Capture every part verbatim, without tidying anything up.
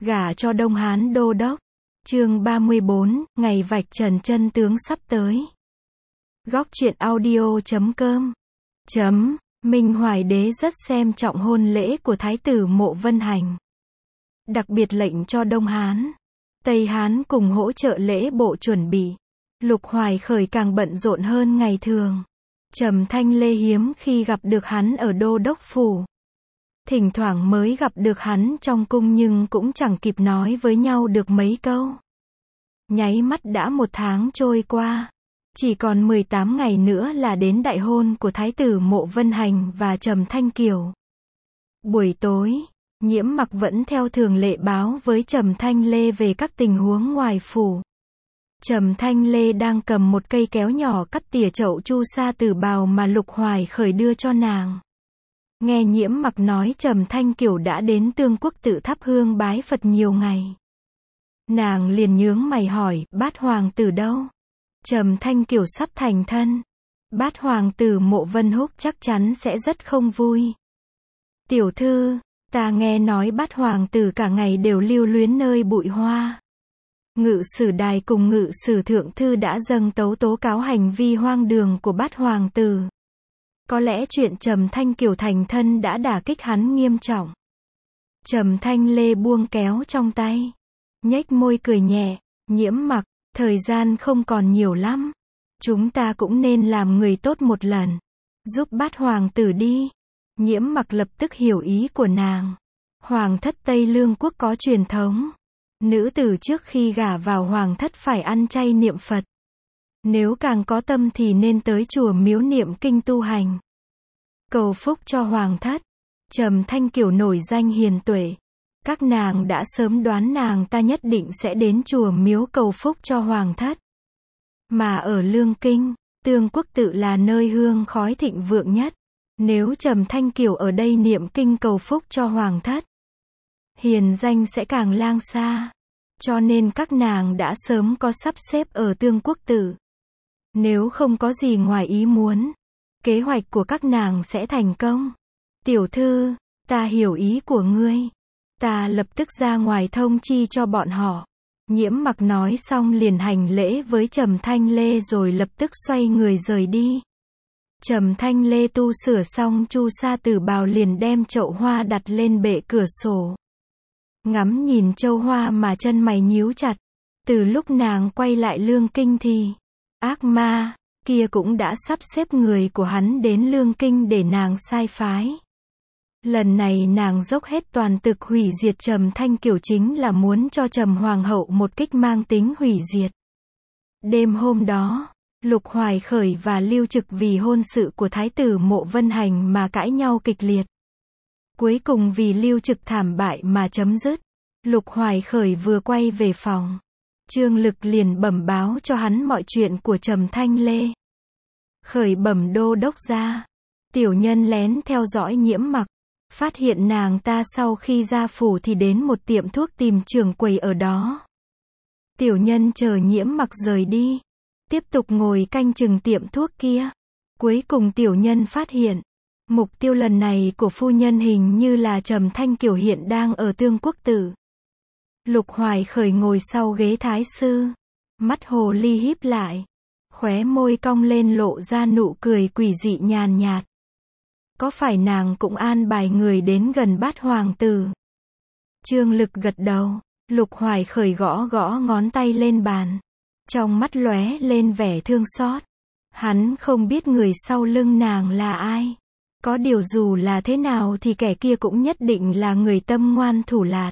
Gả cho Đông Hán đô đốc. Chương ba mươi bốn, ngày vạch trần chân tướng sắp tới. Góc truyện audio chấm com. Chấm, Minh Hoài Đế rất xem trọng hôn lễ của Thái tử Mộ Vân Hành. Đặc biệt lệnh cho Đông Hán, Tây Hán cùng hỗ trợ lễ bộ chuẩn bị. Lục Hoài Khởi càng bận rộn hơn ngày thường. Trầm Thanh Lê hiếm khi gặp được hắn ở đô đốc phủ. Thỉnh thoảng mới gặp được hắn trong cung nhưng cũng chẳng kịp nói với nhau được mấy câu. Nháy mắt đã một tháng trôi qua. Chỉ còn mười tám ngày nữa là đến đại hôn của Thái tử Mộ Vân Hành và Trầm Thanh Kiều. Buổi tối, Nhiễm Mặc vẫn theo thường lệ báo với Trầm Thanh Lê về các tình huống ngoài phủ. Trầm Thanh Lê đang cầm một cây kéo nhỏ cắt tỉa chậu chu sa từ bào mà Lục Hoài Khởi đưa cho nàng. Nghe Nhiễm Mặc nói Trầm Thanh Kiều đã đến Tương Quốc tự thắp hương bái Phật nhiều ngày. Nàng liền nhướng mày hỏi, Bát hoàng tử đâu? Trầm Thanh Kiều sắp thành thân. Bát hoàng tử Mộ Vân Húc chắc chắn sẽ rất không vui. Tiểu thư, ta nghe nói Bát hoàng tử cả ngày đều lưu luyến nơi bụi hoa. Ngự sử đài cùng ngự sử thượng thư đã dâng tấu tố cáo hành vi hoang đường của Bát hoàng tử. Có lẽ chuyện Trầm Thanh Kiều thành thân đã đả kích hắn nghiêm trọng. Trầm Thanh Lê buông kéo trong tay, nhếch môi cười nhẹ, Nhiễm Mặc, thời gian không còn nhiều lắm. Chúng ta cũng nên làm người tốt một lần. Giúp Bát hoàng tử đi. Nhiễm Mặc lập tức hiểu ý của nàng. Hoàng thất Tây Lương quốc có truyền thống. Nữ tử trước khi gả vào hoàng thất phải ăn chay niệm Phật. Nếu càng có tâm thì nên tới chùa miếu niệm kinh tu hành. Cầu phúc cho hoàng thất. Trầm Thanh Kiều nổi danh hiền tuệ. Các nàng đã sớm đoán nàng ta nhất định sẽ đến chùa miếu cầu phúc cho hoàng thất. Mà ở Lương Kinh, Tương Quốc tự là nơi hương khói thịnh vượng nhất. Nếu Trầm Thanh Kiều ở đây niệm kinh cầu phúc cho hoàng thất, hiền danh sẽ càng lang xa. Cho nên các nàng đã sớm có sắp xếp ở Tương Quốc tự. Nếu không có gì ngoài ý muốn, kế hoạch của các nàng sẽ thành công. Tiểu thư, ta hiểu ý của ngươi. Ta lập tức ra ngoài thông chi cho bọn họ. Nhiễm Mặc nói xong liền hành lễ với Trầm Thanh Lê rồi lập tức xoay người rời đi. Trầm Thanh Lê tu sửa xong chu sa từ bào liền đem chậu hoa đặt lên bệ cửa sổ. Ngắm nhìn châu hoa mà chân mày nhíu chặt. Từ lúc nàng quay lại Lương Kinh thì ác ma kia cũng đã sắp xếp người của hắn đến Lương Kinh để nàng sai phái. Lần này nàng dốc hết toàn lực hủy diệt Trầm Thanh Kiều chính là muốn cho Trầm Hoàng hậu một kích mang tính hủy diệt. Đêm hôm đó, Lục Hoài Khởi và Lưu Trực vì hôn sự của Thái tử Mộ Vân Hành mà cãi nhau kịch liệt. Cuối cùng vì Lưu Trực thảm bại mà chấm dứt. Lục Hoài Khởi vừa quay về phòng, Trương Lực liền bẩm báo cho hắn mọi chuyện của Trầm Thanh Lê. Khởi bẩm đô đốc ra, tiểu nhân lén theo dõi Nhiễm Mặc, phát hiện nàng ta sau khi ra phủ thì đến một tiệm thuốc tìm trưởng quầy ở đó. Tiểu nhân chờ Nhiễm Mặc rời đi, tiếp tục ngồi canh chừng tiệm thuốc kia. Cuối cùng tiểu nhân phát hiện, mục tiêu lần này của phu nhân hình như là Trầm Thanh Kiều hiện đang ở Tương Quốc tự. Lục Hoài Khởi ngồi sau ghế thái sư, mắt hồ ly híp lại, khóe môi cong lên lộ ra nụ cười quỷ dị nhàn nhạt. Có phải nàng cũng an bài người đến gần Bát hoàng tử? Trương Lực gật đầu. Lục Hoài Khởi gõ gõ ngón tay lên bàn, trong mắt lóe lên vẻ thương xót. Hắn không biết người sau lưng nàng là ai. Có điều dù là thế nào thì kẻ kia cũng nhất định là người tâm ngoan thủ lạt.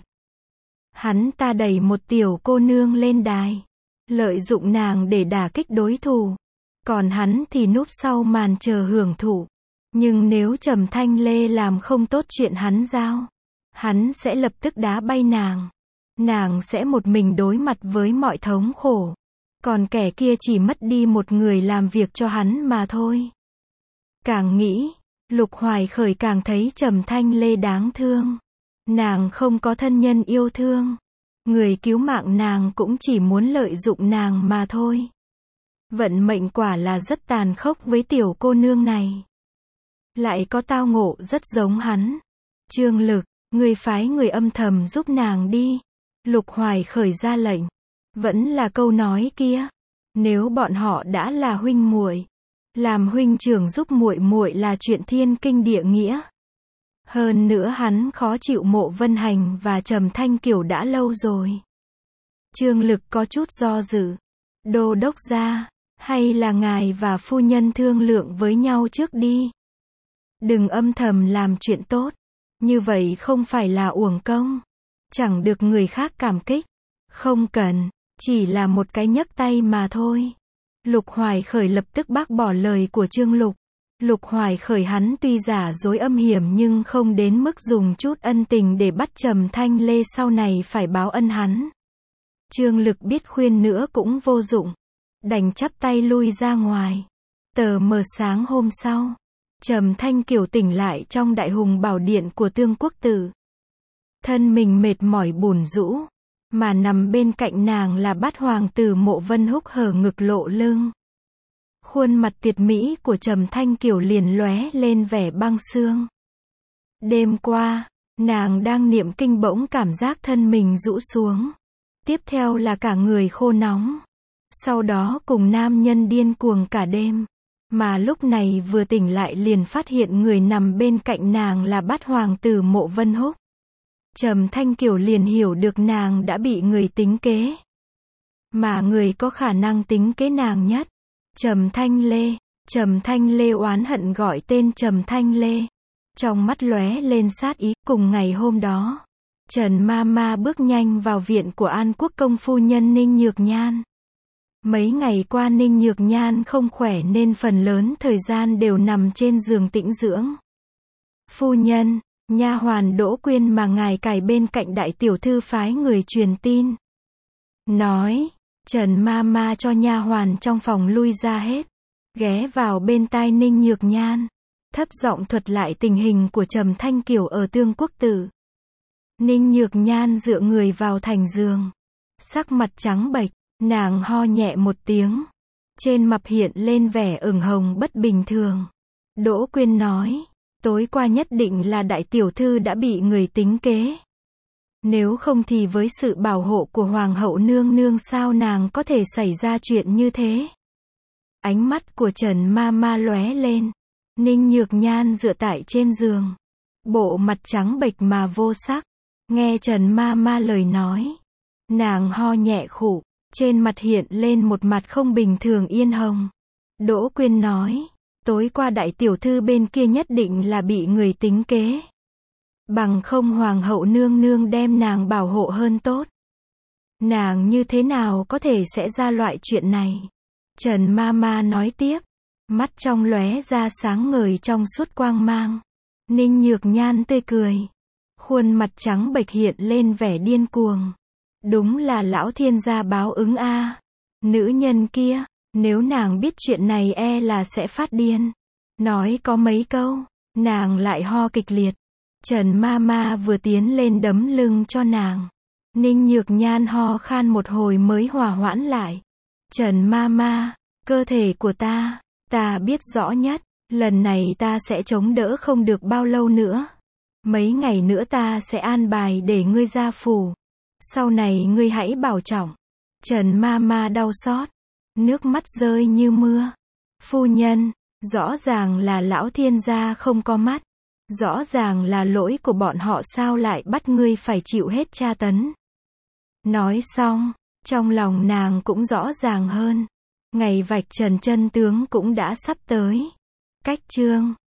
Hắn ta đẩy một tiểu cô nương lên đài, lợi dụng nàng để đả kích đối thủ. Còn hắn thì núp sau màn chờ hưởng thụ. Nhưng nếu Trầm Thanh Lê làm không tốt chuyện hắn giao, hắn sẽ lập tức đá bay nàng. Nàng sẽ một mình đối mặt với mọi thống khổ. Còn kẻ kia chỉ mất đi một người làm việc cho hắn mà thôi. Càng nghĩ, Lục Hoài Khởi càng thấy Trầm Thanh Lê đáng thương. Nàng không có thân nhân yêu thương. Người cứu mạng nàng cũng chỉ muốn lợi dụng nàng mà thôi. Vận mệnh quả là rất tàn khốc với tiểu cô nương này. Lại có tao ngộ rất giống hắn. Trương Lực, ngươi phái người âm thầm giúp nàng đi. Lục Hoài khởi ra lệnh. Vẫn là câu nói kia. Nếu bọn họ đã là huynh muội, làm huynh trưởng giúp muội muội là chuyện thiên kinh địa nghĩa. Hơn nữa hắn khó chịu Mộ Vân Hành và Trầm Thanh Kiều đã lâu rồi. Trương Lực có chút do dự. Đô đốc gia, hay là ngài và phu nhân thương lượng với nhau trước đi. Đừng âm thầm làm chuyện tốt. Như vậy không phải là uổng công. Chẳng được người khác cảm kích. Không cần, chỉ là một cái nhấc tay mà thôi. Lục Hoài Khởi lập tức bác bỏ lời của Trương Lục. Lục Hoài Khởi hắn tuy giả dối âm hiểm nhưng không đến mức dùng chút ân tình để bắt Trầm Thanh Lê sau này phải báo ân hắn. Trương Lực biết khuyên nữa cũng vô dụng. Đành chắp tay lui ra ngoài. Tờ mờ sáng hôm sau, Trầm Thanh Kiều tỉnh lại trong Đại Hùng Bảo Điện của Tương Quốc Tử. Thân mình mệt mỏi bủn rũ, mà nằm bên cạnh nàng là Bát Hoàng tử Mộ Vân Húc hở ngực lộ lưng. Khuôn mặt tuyệt mỹ của Trầm Thanh Kiều liền lóe lên vẻ băng xương. Đêm qua, nàng đang niệm kinh bỗng cảm giác thân mình rũ xuống. Tiếp theo là cả người khô nóng. Sau đó cùng nam nhân điên cuồng cả đêm. Mà lúc này vừa tỉnh lại liền phát hiện người nằm bên cạnh nàng là Bát Hoàng tử Mộ Vân Húc. Trầm Thanh Kiều liền hiểu được nàng đã bị người tính kế. Mà người có khả năng tính kế nàng nhất, Trầm Thanh Lê. Trầm Thanh Lê oán hận gọi tên Trầm Thanh Lê. Trong mắt lóe lên sát ý. Cùng ngày hôm đó, Trần Ma Ma bước nhanh vào viện của An Quốc công phu nhân Ninh Nhược Nhan. Mấy ngày qua Ninh Nhược Nhan không khỏe nên phần lớn thời gian đều nằm trên giường tĩnh dưỡng. Phu nhân, nha hoàn Đỗ Quyên mà ngài cài bên cạnh đại tiểu thư phái người truyền tin. Nói, Trần Ma Ma cho nha hoàn trong phòng lui ra hết. Ghé vào bên tai Ninh Nhược Nhan. Thấp giọng thuật lại tình hình của Trầm Thanh Kiều ở Tương Quốc Tử. Ninh Nhược Nhan dựa người vào thành giường. Sắc mặt trắng bệch, nàng ho nhẹ một tiếng. Trên mặt hiện lên vẻ ửng hồng bất bình thường. Đỗ Quyên nói, tối qua nhất định là đại tiểu thư đã bị người tính kế. Nếu không thì với sự bảo hộ của Hoàng hậu nương nương sao nàng có thể xảy ra chuyện như thế. Ánh mắt của Trần Ma Ma lóe lên. Ninh Nhược Nhan dựa tại trên giường. Bộ mặt trắng bệch mà vô sắc. Nghe Trần Ma Ma lời nói. Nàng ho nhẹ khụ. Trên mặt hiện lên một mặt không bình thường yên hồng. Đỗ Quyên nói. Tối qua đại tiểu thư bên kia nhất định là bị người tính kế. Bằng không Hoàng hậu nương nương đem nàng bảo hộ hơn tốt. Nàng như thế nào có thể sẽ ra loại chuyện này. Trần Ma Ma nói tiếp. Mắt trong lóe ra sáng ngời trong suốt quang mang. Ninh Nhược Nhan tươi cười. Khuôn mặt trắng bệch hiện lên vẻ điên cuồng. Đúng là lão thiên gia báo ứng a. À. Nữ nhân kia, nếu nàng biết chuyện này e là sẽ phát điên. Nói có mấy câu, nàng lại ho kịch liệt. Trần Ma Ma vừa tiến lên đấm lưng cho nàng. Ninh Nhược Nhan ho khan một hồi mới hòa hoãn lại. Trần Ma Ma, cơ thể của ta, ta biết rõ nhất, lần này ta sẽ chống đỡ không được bao lâu nữa. Mấy ngày nữa ta sẽ an bài để ngươi ra phủ. Sau này ngươi hãy bảo trọng. Trần Ma Ma đau xót, nước mắt rơi như mưa. Phu nhân, rõ ràng là lão thiên gia không có mắt. Rõ ràng là lỗi của bọn họ sao lại bắt ngươi phải chịu hết tra tấn. Nói xong, trong lòng nàng cũng rõ ràng hơn. Ngày vạch trần chân tướng cũng đã sắp tới. Cách chương